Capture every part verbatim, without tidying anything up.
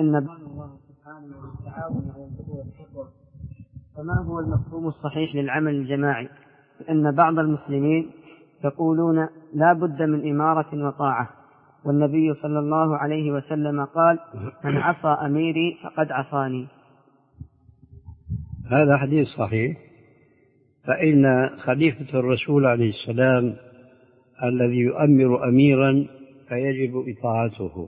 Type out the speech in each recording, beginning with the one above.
أن بان الله سبحانه والتعاون على البر والتقوى، فما هو المفهوم الصحيح للعمل الجماعي؟ لأن بعض المسلمين يقولون لا بد من إمارة وطاعة، والنبي صلى الله عليه وسلم قال: من عصى أميري فقد عصاني. هذا حديث صحيح، فإن خليفة الرسول عليه السلام الذي يؤمر أميرا فيجب إطاعته،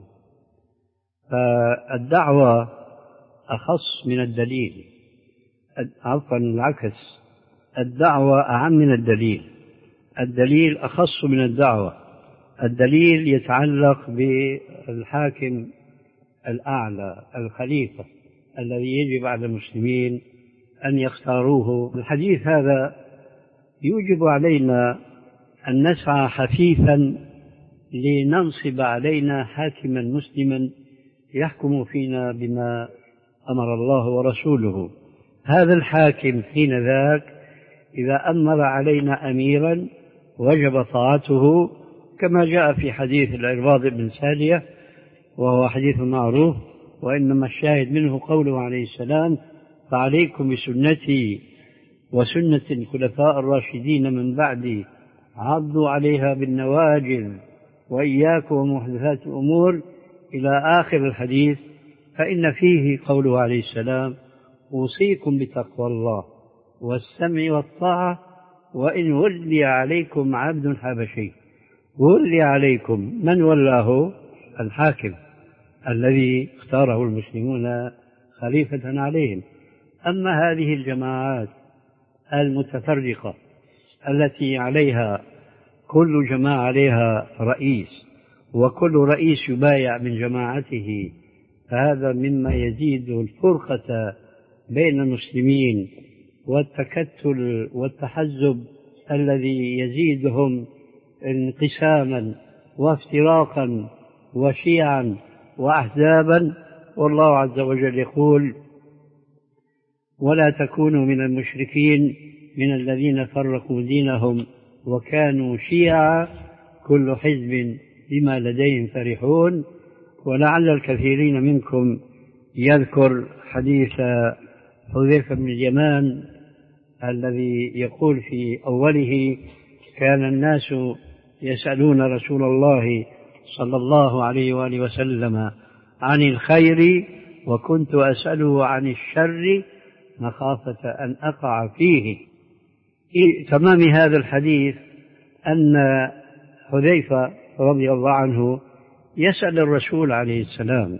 فالدعوة أخص من الدليل، عفوا العكس، الدعوة أعم من الدليل، الدليل أخص من الدعوة. الدليل يتعلق بالحاكم الأعلى الخليفة الذي يجب على المسلمين أن يختاروه. الحديث هذا يوجب علينا أن نسعى حثيثا لننصب علينا حاكما مسلما يحكم فينا بما أمر الله ورسوله. هذا الحاكم حين ذاك إذا أمر علينا أميرا وجب طاعته، كما جاء في حديث العرباض بن سارية وهو حديث معروف، وإنما الشاهد منه قوله عليه السلام: فعليكم بسنتي وسنة الخلفاء الراشدين من بعدي عضوا عليها بالنواجذ وإياكم ومحدثات الأمور، إلى آخر الحديث. فإن فيه قوله عليه السلام: أوصيكم بتقوى الله والسمع والطاعة وإن ولي عليكم عبد حبشي. ولي عليكم، من ولاه؟ الحاكم الذي اختاره المسلمون خليفة عليهم. أما هذه الجماعات المتفرقة التي عليها كل جماعة عليها رئيس وكل رئيس يبايع من جماعته، فهذا مما يزيد الفرقة بين المسلمين والتكتل والتحزب الذي يزيدهم انقساما وافتراقا وشيعا وأحزابا. والله عز وجل يقول: ولا تكونوا من المشركين من الذين فرقوا دينهم وكانوا شيعا كل حزب بما لديهم فرحون. ولعل الكثيرين منكم يذكر حديث حذيفة بن اليمان الذي يقول في أوله: كان الناس يسألون رسول الله صلى الله عليه وآله وسلم عن الخير وكنت أسأله عن الشر مخافة أن أقع فيه. في تمام هذا الحديث أن حذيفة رضي الله عنه يسأل الرسول عليه السلام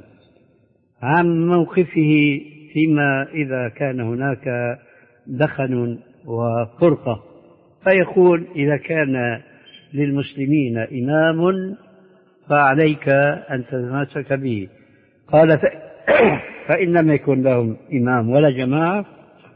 عن موقفه فيما إذا كان هناك دخن وفرقة، فيقول: إذا كان للمسلمين إمام فعليك أن تتمسك به. قال: فإن لم يكن لهم إمام ولا جماعة،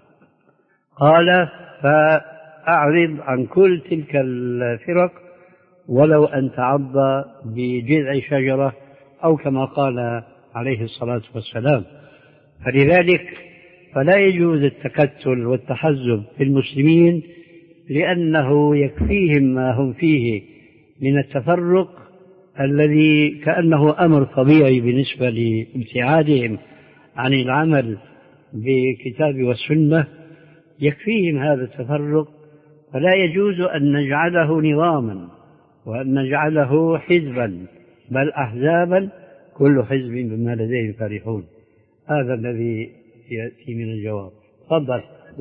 قال: فأعرض عن كل تلك الفرق ولو أن تعض بجذع شجرة، أو كما قال عليه الصلاة والسلام. فلذلك فلا يجوز التكتل والتحزب في المسلمين، لأنه يكفيهم ما هم فيه من التفرق الذي كأنه أمر طبيعي بالنسبة لابتعادهم عن العمل بالكتاب والسنة. يكفيهم هذا التفرق، فلا يجوز أن نجعله نظاما وأن نجعله حزبا، بل أحزابا كل حزب بما لديهم فرحون. هذا الذي يأتي من الجواب. تفضل.